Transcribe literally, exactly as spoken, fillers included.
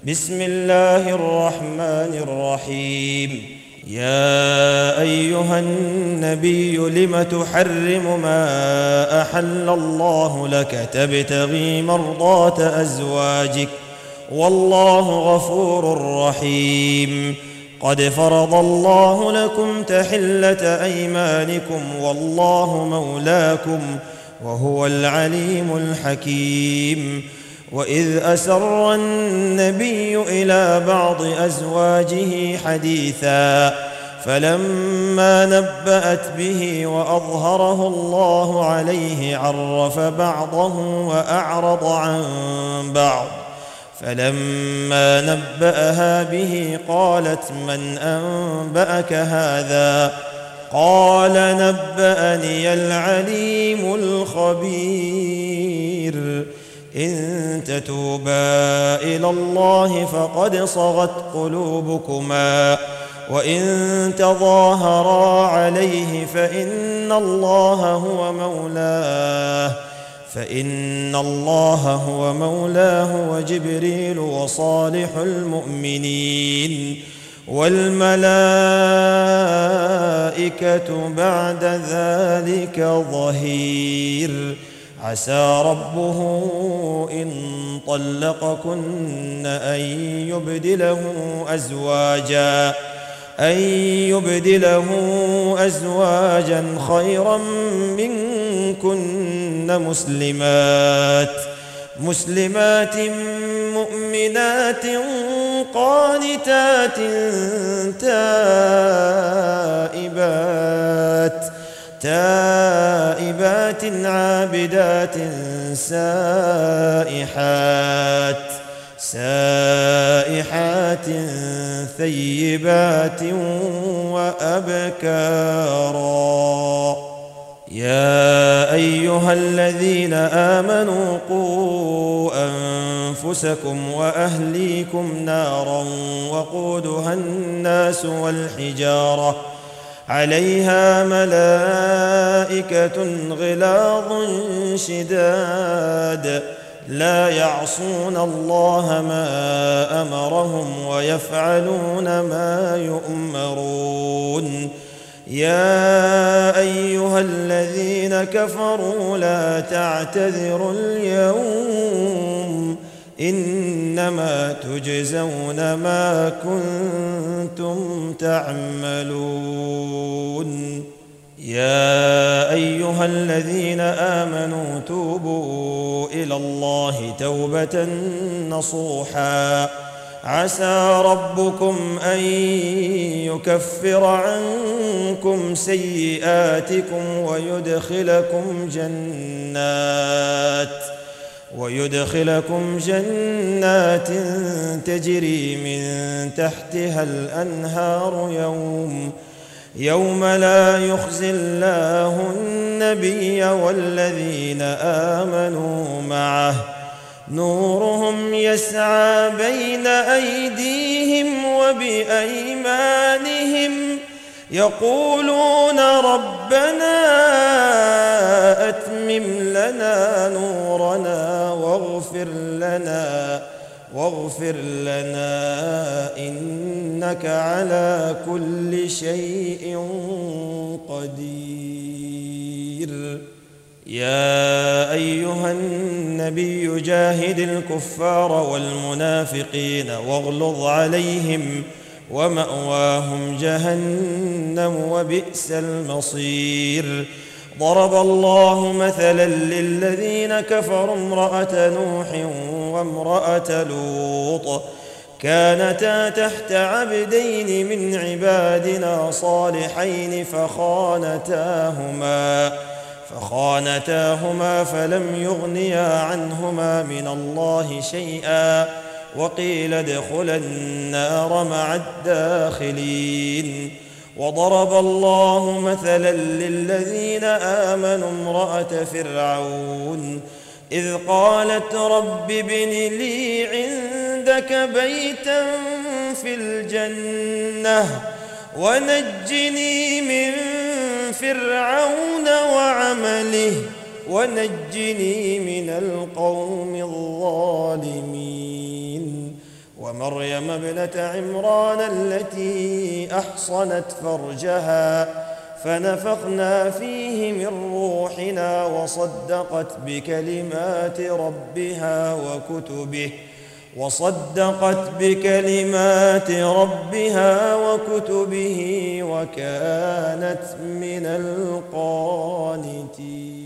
بسم الله الرحمن الرحيم. يا أيها النبي لم تحرم ما أحل الله لك تبتغي مرضات أزواجك والله غفور رحيم. قد فرض الله لكم تحلة أيمانكم والله مولاكم وهو العليم الحكيم. وإذ أسر النبي إلى بعض أزواجه حديثا فلما نبأت به وأظهره الله عليه عرف بعضه وأعرض عن بعض. فلما نبأها به قالت من أنبأك هذا؟ قال نبأني العليم الخبير. إن تتوبا إلى الله فقد صغت قلوبكما وإن تظاهرا عليه فإن الله هو مولاه فإن الله هو مولاه وجبريل وصالح المؤمنين والملائكة بعد ذلك ظهير. عسى ربه إن طلقكن أن يبدله أزواجا أن يبدله أزواجا خيرا منكن مسلمات مسلمات مؤمنات قانتات تائبات تائبات عابدات سائحات سائحات ثيبات وأبكارا. يا أيها الذين آمنوا قوا أنفسكم وأهليكم نارا وقودها الناس والحجارة عليها ملائكة غلاظ شداد لا يعصون الله ما أمرهم ويفعلون ما يؤمرون. يا أيها الذين كفروا لا تعتذروا اليوم إنما تجزون ما كنتم تعملون. يا أيها الذين آمنوا توبوا إلى الله توبة نصوحا عسى ربكم أن يكفر عنكم سيئاتكم ويدخلكم جنات ويدخلكم جنات تجري من تحتها الأنهار يوم يوم لا يخزي الله النبي والذين آمنوا معه نورهم يسعى بين أيديهم وبأيمانهم يقولون ربنا أتمم لنا نورنا واغفر لنا واغفر لنا إنك على كل شيء قدير. يا أيها النبي جاهد الكفار والمنافقين واغلظ عليهم ومأواهم جهنم وبئس المصير. ضرب الله مثلا للذين كفروا امرأة نوح وامرأة لوط كانتا تحت عبدين من عبادنا صالحين فخانتاهما فخانتاهما فلم يغنيا عنهما من الله شيئا وقيل ادخلا النار مع الداخلين. وضرب الله مثلا للذين آمنوا امرأة فرعون إذ قالت رب ابن لي عندك بيتا في الجنة ونجني من فرعون وعمله ونجني من القوم الظالمين. ومريم ابنة عمران التي أحصنت فرجها فنفخنا فيه من روحنا وصدقت بكلمات ربها وكتبه وصدقت بكلمات ربها وكتبه وكانت من القانتين.